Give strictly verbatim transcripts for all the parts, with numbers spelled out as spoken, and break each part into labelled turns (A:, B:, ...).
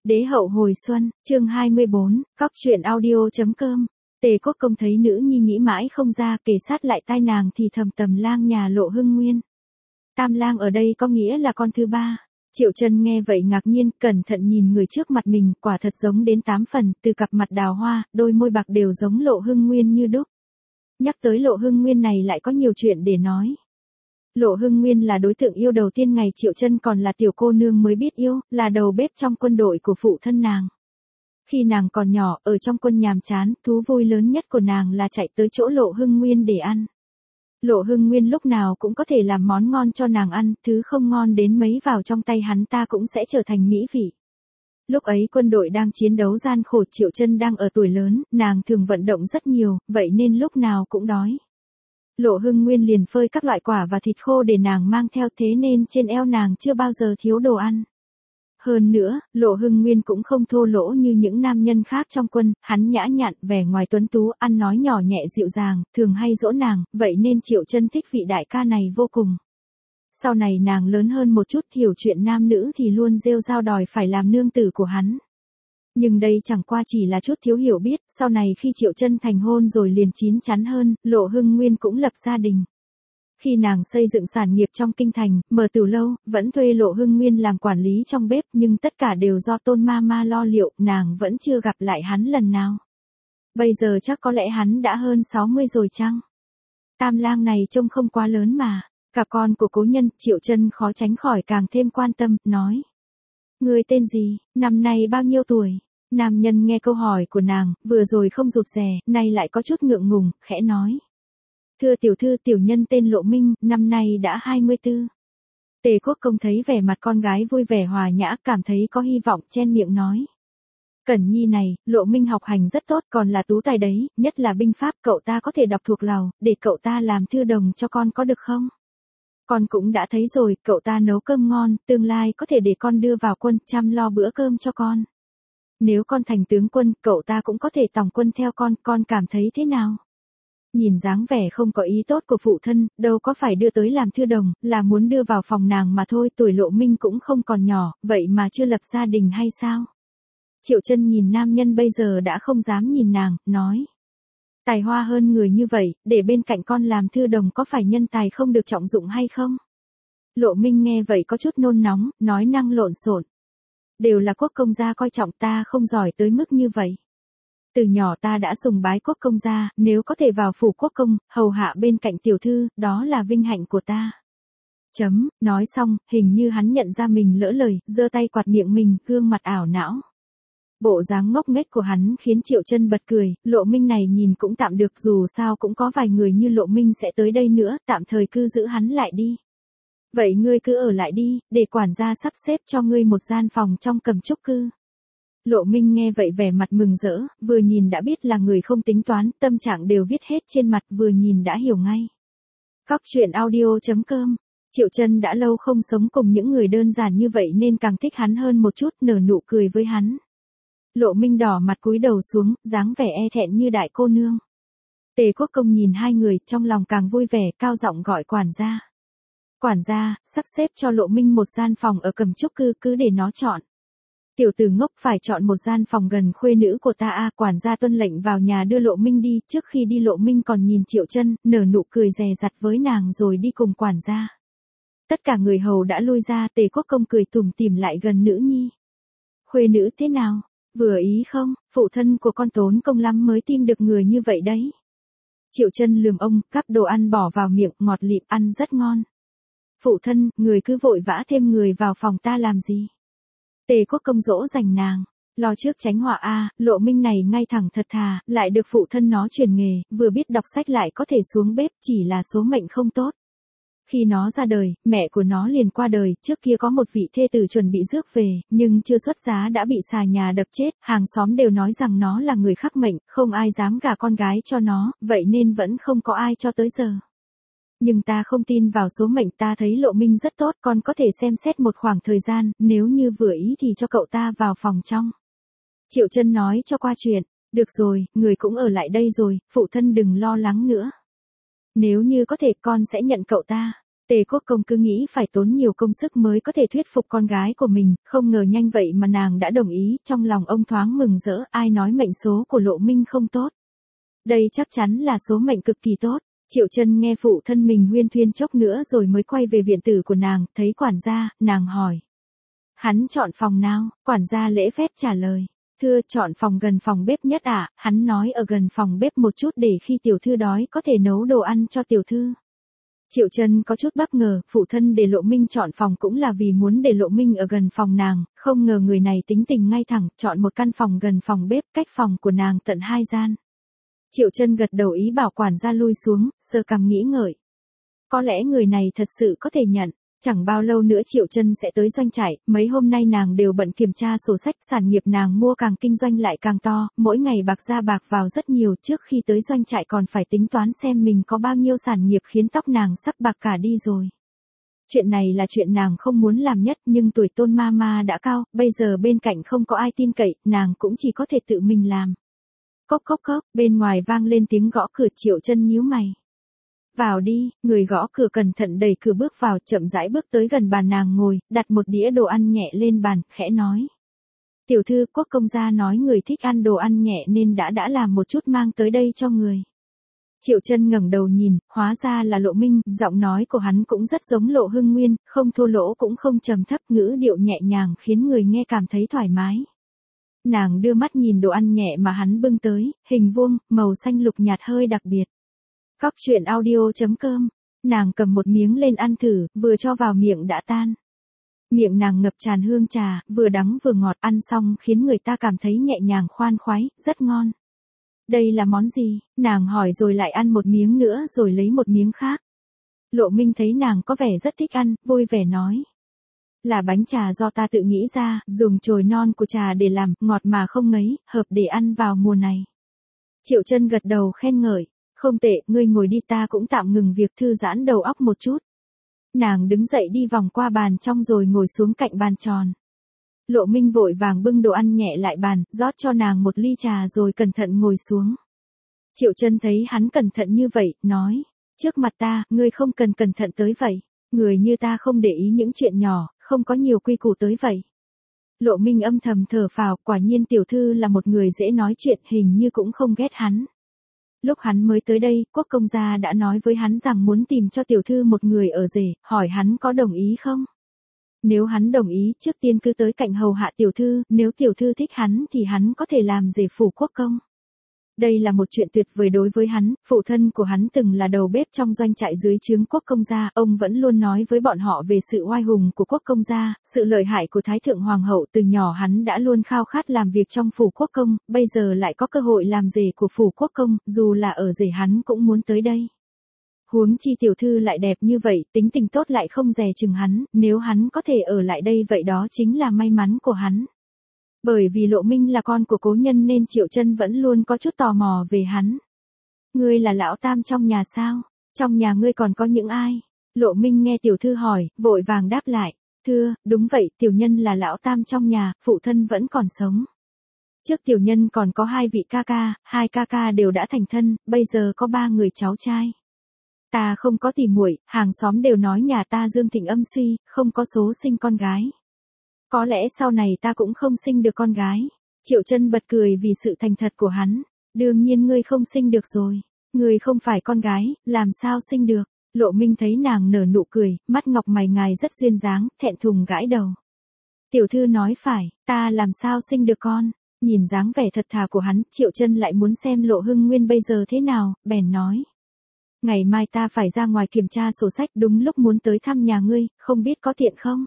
A: Đế hậu hồi xuân, chương hai mươi bốn, cóc truyện audio.com. Tề Quốc Công thấy nữ nhi nghĩ mãi không ra, kề sát lại tai nàng thì thầm tầm lang nhà Lộ Hưng Nguyên. Tam lang ở đây có nghĩa là con thứ ba. Triệu Chân nghe vậy ngạc nhiên, cẩn thận nhìn người trước mặt mình, quả thật giống đến tám phần, từ cặp mặt đào hoa, đôi môi bạc đều giống Lộ Hưng Nguyên như đúc. Nhắc tới Lộ Hưng Nguyên này lại có nhiều chuyện để nói. Lộ Hưng Nguyên là đối tượng yêu đầu tiên ngày Triệu Chân còn là tiểu cô nương mới biết yêu, là đầu bếp trong quân đội của phụ thân nàng. Khi nàng còn nhỏ, ở trong quân nhàm chán, thú vui lớn nhất của nàng là chạy tới chỗ Lộ Hưng Nguyên để ăn. Lộ Hưng Nguyên lúc nào cũng có thể làm món ngon cho nàng ăn, thứ không ngon đến mấy vào trong tay hắn ta cũng sẽ trở thành mỹ vị. Lúc ấy quân đội đang chiến đấu gian khổ, Triệu Chân đang ở tuổi lớn, nàng thường vận động rất nhiều, vậy nên lúc nào cũng đói. Lộ Hưng Nguyên liền phơi các loại quả và thịt khô để nàng mang theo, thế nên trên eo nàng chưa bao giờ thiếu đồ ăn. Hơn nữa, Lộ Hưng Nguyên cũng không thô lỗ như những nam nhân khác trong quân, hắn nhã nhặn, vẻ ngoài tuấn tú, ăn nói nhỏ nhẹ dịu dàng, thường hay dỗ nàng, vậy nên Triệu Chân thích vị đại ca này vô cùng. Sau này nàng lớn hơn một chút, hiểu chuyện nam nữ thì luôn rêu rao đòi phải làm nương tử của hắn. Nhưng đây chẳng qua chỉ là chút thiếu hiểu biết, sau này khi Triệu Chân thành hôn rồi liền chín chắn hơn, Lộ Hưng Nguyên cũng lập gia đình. Khi nàng xây dựng sản nghiệp trong kinh thành, mở tửu lâu, vẫn thuê Lộ Hưng Nguyên làm quản lý trong bếp, nhưng tất cả đều do Tôn ma ma lo liệu, nàng vẫn chưa gặp lại hắn lần nào. Bây giờ chắc có lẽ hắn đã hơn sáu mươi rồi chăng? Tam lang này trông không quá lớn mà, cả con của cố nhân, Triệu Chân khó tránh khỏi càng thêm quan tâm, nói. Người tên gì, năm nay bao nhiêu tuổi? Nam nhân nghe câu hỏi của nàng, vừa rồi không rụt rè, nay lại có chút ngượng ngùng, khẽ nói. Thưa tiểu thư, tiểu nhân tên Lộ Minh, năm nay đã hai mươi tư. Tề Quốc Công thấy vẻ mặt con gái vui vẻ hòa nhã, cảm thấy có hy vọng, chen miệng nói. Cẩn nhi này, Lộ Minh học hành rất tốt, còn là tú tài đấy, nhất là binh pháp, cậu ta có thể đọc thuộc lòng, để cậu ta làm thư đồng cho con có được không? Con cũng đã thấy rồi, cậu ta nấu cơm ngon, tương lai có thể để con đưa vào quân, chăm lo bữa cơm cho con. Nếu con thành tướng quân, cậu ta cũng có thể tòng quân theo con, con cảm thấy thế nào? Nhìn dáng vẻ không có ý tốt của phụ thân, đâu có phải đưa tới làm thư đồng, là muốn đưa vào phòng nàng mà thôi, tuổi Lộ Minh cũng không còn nhỏ, vậy mà chưa lập gia đình hay sao? Triệu Chân nhìn nam nhân bây giờ đã không dám nhìn nàng, nói. Tài hoa hơn người như vậy, để bên cạnh con làm thư đồng có phải nhân tài không được trọng dụng hay không? Lộ Minh nghe vậy có chút nôn nóng, nói năng lộn xộn. Đều là Quốc công gia coi trọng, ta không giỏi tới mức như vậy. Từ nhỏ ta đã sùng bái Quốc công gia, nếu có thể vào phủ Quốc công, hầu hạ bên cạnh tiểu thư, đó là vinh hạnh của ta. Chấm, nói xong, hình như hắn nhận ra mình lỡ lời, giơ tay quạt miệng mình, gương mặt ảo não. Bộ dáng ngốc nghếch của hắn khiến Triệu Chân bật cười, Lộ Minh này nhìn cũng tạm được, dù sao cũng có vài người như Lộ Minh sẽ tới đây nữa, tạm thời cứ giữ hắn lại đi. Vậy ngươi cứ ở lại đi, để quản gia sắp xếp cho ngươi một gian phòng trong Cẩm Trúc cư. Lộ Minh nghe vậy vẻ mặt mừng rỡ, vừa nhìn đã biết là người không tính toán, tâm trạng đều viết hết trên mặt, vừa nhìn đã hiểu ngay. Cóc truyện audio.com. Triệu Chân đã lâu không sống cùng những người đơn giản như vậy nên càng thích hắn hơn một chút, nở nụ cười với hắn. Lộ Minh đỏ mặt cúi đầu xuống, dáng vẻ e thẹn như đại cô nương. Tề Quốc Công nhìn hai người, trong lòng càng vui vẻ, cao giọng gọi quản gia. Quản gia, sắp xếp cho Lộ Minh một gian phòng ở Cẩm Trúc cư, cứ để nó chọn. Tiểu tử ngốc, phải chọn một gian phòng gần khuê nữ của ta à? Quản gia tuân lệnh vào nhà đưa Lộ Minh đi, trước khi đi Lộ Minh còn nhìn Triệu Chân, nở nụ cười dè dặt với nàng rồi đi cùng quản gia. Tất cả người hầu đã lui ra, Tề Quốc Công cười tủm tỉm lại gần nữ nhi. Khuê nữ thế nào? Vừa ý không? Phụ thân của con tốn công lắm mới tìm được người như vậy đấy. Triệu Chân lườm ông, cắp đồ ăn bỏ vào miệng, ngọt lịm, ăn rất ngon. Phụ thân, người cứ vội vã thêm người vào phòng ta làm gì? Tề Quốc Công dỗ dành nàng, lo trước tránh họa a. Lộ Minh này ngay thẳng thật thà, lại được phụ thân nó truyền nghề, vừa biết đọc sách lại có thể xuống bếp, chỉ là số mệnh không tốt. Khi nó ra đời, mẹ của nó liền qua đời, trước kia có một vị thê tử chuẩn bị rước về, nhưng chưa xuất giá đã bị xà nhà đập chết, hàng xóm đều nói rằng nó là người khắc mệnh, không ai dám gả con gái cho nó, vậy nên vẫn không có ai cho tới giờ. Nhưng ta không tin vào số mệnh, ta thấy Lộ Minh rất tốt, con có thể xem xét một khoảng thời gian, nếu như vừa ý thì cho cậu ta vào phòng trong. Triệu Chân nói cho qua chuyện, được rồi, người cũng ở lại đây rồi, phụ thân đừng lo lắng nữa. Nếu như có thể con sẽ nhận cậu ta. Tề Quốc Công cứ nghĩ phải tốn nhiều công sức mới có thể thuyết phục con gái của mình, không ngờ nhanh vậy mà nàng đã đồng ý, trong lòng ông thoáng mừng rỡ, ai nói mệnh số của Lộ Minh không tốt. Đây chắc chắn là số mệnh cực kỳ tốt. Triệu Chân nghe phụ thân mình huyên thuyên chốc nữa rồi mới quay về viện tử của nàng, thấy quản gia, nàng hỏi. Hắn chọn phòng nào? Quản gia lễ phép trả lời. Thưa, chọn phòng gần phòng bếp nhất ạ, à? Hắn nói ở gần phòng bếp một chút để khi tiểu thư đói có thể nấu đồ ăn cho tiểu thư. Triệu Chân có chút bất ngờ, phụ thân để Lộ Minh chọn phòng cũng là vì muốn để Lộ Minh ở gần phòng nàng, không ngờ người này tính tình ngay thẳng, chọn một căn phòng gần phòng bếp, cách phòng của nàng tận hai gian. Triệu Chân gật đầu ý bảo quản gia lui xuống, sơ cằm nghĩ ngợi. Có lẽ người này thật sự có thể nhận. Chẳng bao lâu nữa Triệu Chân sẽ tới doanh trại, mấy hôm nay nàng đều bận kiểm tra sổ sách, sản nghiệp nàng mua càng kinh doanh lại càng to, mỗi ngày bạc ra bạc vào rất nhiều, trước khi tới doanh trại còn phải tính toán xem mình có bao nhiêu sản nghiệp khiến tóc nàng sắp bạc cả đi rồi. Chuyện này là chuyện nàng không muốn làm nhất, nhưng tuổi Tôn ma ma đã cao, bây giờ bên cạnh không có ai tin cậy, nàng cũng chỉ có thể tự mình làm. Cốc cốc cốc, bên ngoài vang lên tiếng gõ cửa. Triệu Chân nhíu mày. Vào đi, người gõ cửa cẩn thận đẩy cửa bước vào, chậm rãi bước tới gần bàn nàng ngồi, đặt một đĩa đồ ăn nhẹ lên bàn, khẽ nói. Tiểu thư, Quốc công gia nói người thích ăn đồ ăn nhẹ nên đã đã làm một chút mang tới đây cho người. Triệu Chân ngẩng đầu nhìn, hóa ra là Lộ Minh, giọng nói của hắn cũng rất giống Lộ Hưng Nguyên, không thô lỗ cũng không trầm thấp, ngữ điệu nhẹ nhàng khiến người nghe cảm thấy thoải mái. Nàng đưa mắt nhìn đồ ăn nhẹ mà hắn bưng tới, hình vuông, màu xanh lục nhạt hơi đặc biệt. Cóc truyện audio chấm com, nàng cầm một miếng lên ăn thử, vừa cho vào miệng đã tan. Miệng nàng ngập tràn hương trà, vừa đắng vừa ngọt, ăn xong khiến người ta cảm thấy nhẹ nhàng khoan khoái, rất ngon. Đây là món gì? Nàng hỏi rồi lại ăn một miếng nữa rồi lấy một miếng khác. Lộ Minh thấy nàng có vẻ rất thích ăn, vui vẻ nói. Là bánh trà do ta tự nghĩ ra, dùng chồi non của trà để làm, ngọt mà không ngấy, hợp để ăn vào mùa này. Triệu Chân gật đầu khen ngợi. Không tệ, ngươi ngồi đi, ta cũng tạm ngừng việc thư giãn đầu óc một chút. Nàng đứng dậy đi vòng qua bàn trong rồi ngồi xuống cạnh bàn tròn. Lộ Minh vội vàng bưng đồ ăn nhẹ lại bàn, rót cho nàng một ly trà rồi cẩn thận ngồi xuống. Triệu Chân thấy hắn cẩn thận như vậy, nói, trước mặt ta, ngươi không cần cẩn thận tới vậy. Người như ta không để ý những chuyện nhỏ, không có nhiều quy củ tới vậy. Lộ Minh âm thầm thở phào, quả nhiên tiểu thư là một người dễ nói chuyện, hình như cũng không ghét hắn. Lúc hắn mới tới đây, Quốc công gia đã nói với hắn rằng muốn tìm cho tiểu thư một người ở rể, hỏi hắn có đồng ý không? Nếu hắn đồng ý, trước tiên cứ tới cạnh hầu hạ tiểu thư, nếu tiểu thư thích hắn thì hắn có thể làm rể phủ quốc công. Đây là một chuyện tuyệt vời đối với hắn, phụ thân của hắn từng là đầu bếp trong doanh trại dưới trướng Quốc công gia, ông vẫn luôn nói với bọn họ về sự oai hùng của Quốc công gia, sự lợi hại của Thái thượng hoàng hậu, từ nhỏ hắn đã luôn khao khát làm việc trong phủ quốc công, bây giờ lại có cơ hội làm rể của phủ quốc công, dù là ở rể hắn cũng muốn tới đây. Huống chi tiểu thư lại đẹp như vậy, tính tình tốt lại không dè chừng hắn, nếu hắn có thể ở lại đây vậy đó chính là may mắn của hắn. Bởi vì Lộ Minh là con của cố nhân nên Triệu Chân vẫn luôn có chút tò mò về hắn. Ngươi là lão tam trong nhà sao? Trong nhà ngươi còn có những ai? Lộ Minh nghe tiểu thư hỏi, vội vàng đáp lại. Thưa, đúng vậy, tiểu nhân là lão tam trong nhà, phụ thân vẫn còn sống. Trước tiểu nhân còn có hai vị ca ca, hai ca ca đều đã thành thân, bây giờ có ba người cháu trai. Ta không có tỉ muội, hàng xóm đều nói nhà ta dương thịnh âm suy, không có số sinh con gái. Có lẽ sau này ta cũng không sinh được con gái. Triệu Chân bật cười vì sự thành thật của hắn. Đương nhiên ngươi không sinh được rồi. Ngươi không phải con gái, làm sao sinh được. Lộ Minh thấy nàng nở nụ cười, mắt ngọc mày ngài rất duyên dáng, thẹn thùng gãi đầu. Tiểu thư nói phải, ta làm sao sinh được con. Nhìn dáng vẻ thật thà của hắn, Triệu Chân lại muốn xem Lộ Hưng Nguyên bây giờ thế nào, bèn nói. Ngày mai ta phải ra ngoài kiểm tra sổ sách, đúng lúc muốn tới thăm nhà ngươi, không biết có tiện không?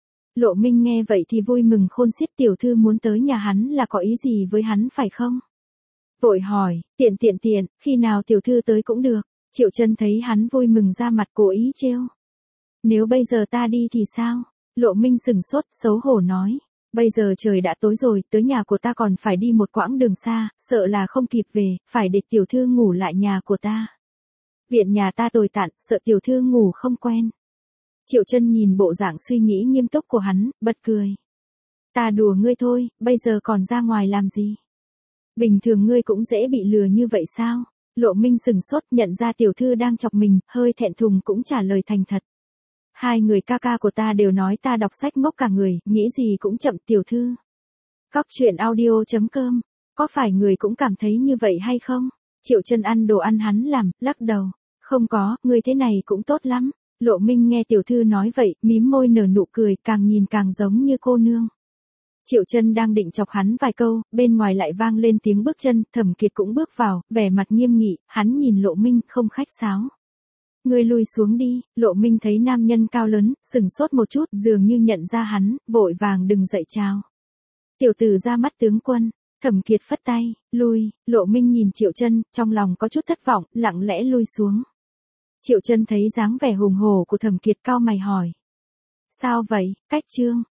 A: Lộ Minh nghe vậy thì vui mừng khôn xiết, tiểu thư muốn tới nhà hắn là có ý gì với hắn phải không? Vội hỏi, tiện tiện tiện, khi nào tiểu thư tới cũng được. Triệu Chân thấy hắn vui mừng ra mặt cố ý trêu. Nếu bây giờ ta đi thì sao? Lộ Minh sừng sốt, xấu hổ nói. Bây giờ trời đã tối rồi, tới nhà của ta còn phải đi một quãng đường xa, sợ là không kịp về, phải để tiểu thư ngủ lại nhà của ta. Viện nhà ta tồi tàn, sợ tiểu thư ngủ không quen. Triệu Chân nhìn bộ dạng suy nghĩ nghiêm túc của hắn, bật cười. Ta đùa ngươi thôi, bây giờ còn ra ngoài làm gì? Bình thường ngươi cũng dễ bị lừa như vậy sao? Lộ Minh sừng sốt, nhận ra tiểu thư đang chọc mình, hơi thẹn thùng cũng trả lời thành thật. Hai người ca ca của ta đều nói ta đọc sách ngốc cả người, nghĩ gì cũng chậm tiểu thư. Cóc truyện audio.com, có phải người cũng cảm thấy như vậy hay không? Triệu Chân ăn đồ ăn hắn làm, lắc đầu. Không có, người thế này cũng tốt lắm. Lộ Minh nghe tiểu thư nói vậy, mím môi nở nụ cười, càng nhìn càng giống như cô nương. Triệu Chân đang định chọc hắn vài câu, bên ngoài lại vang lên tiếng bước chân, Thẩm Kiệt cũng bước vào, vẻ mặt nghiêm nghị, hắn nhìn Lộ Minh không khách sáo. Ngươi lui xuống đi. Lộ Minh thấy nam nhân cao lớn, sừng sốt một chút, dường như nhận ra hắn, vội vàng đừng dậy chào. Tiểu tử ra mắt tướng quân. Thẩm Kiệt phất tay, lui. Lộ Minh nhìn Triệu Chân, trong lòng có chút thất vọng, lặng lẽ lui xuống. Triệu Chân thấy dáng vẻ hùng hổ của Thẩm Kiệt, cau mày hỏi. Sao vậy? Cách Trương.